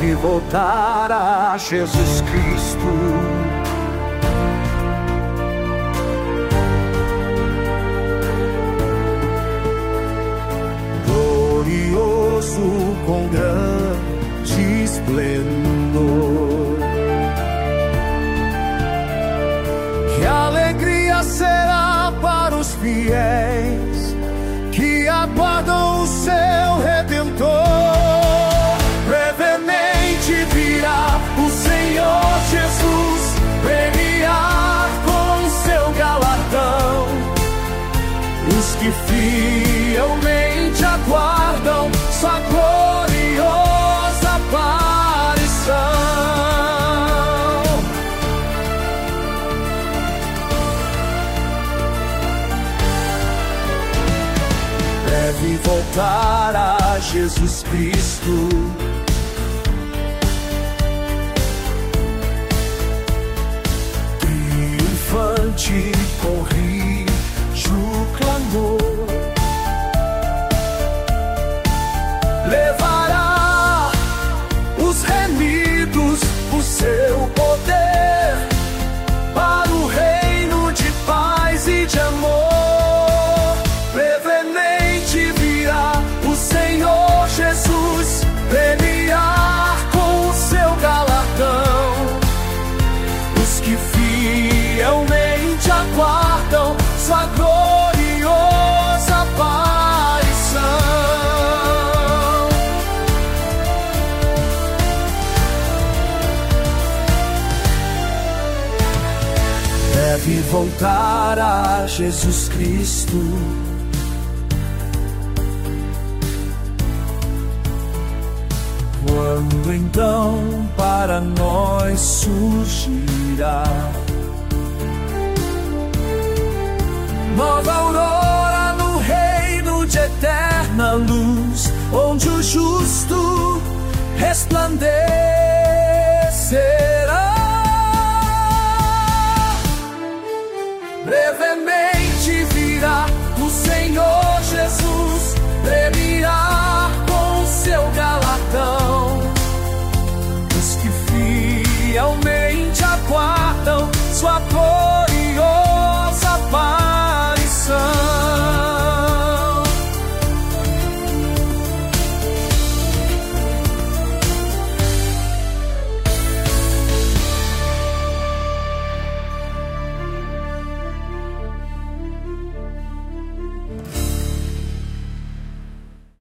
deve voltar a Jesus Cristo. Glorioso com grande esplendor, que alegria será para os fiéis que aguardam o seu Redentor. Brevemente virá o Senhor Jesus premiar com seu galardão os que fielmente aguardam sua gloriosa aparição. Deve voltar a Jesus Cristo. Triunfante com rijo clamor, levará os remidos o seu poder para o reino de paz e de amor. Brevemente virá o Senhor Jesus premiar com o seu galardão os que fielmente aguardam sua gloriosa aparição. Deve voltar a Jesus Cristo. Quando então para nós surgirá nova aurora no reino de eterna luz, onde o justo resplandecerá.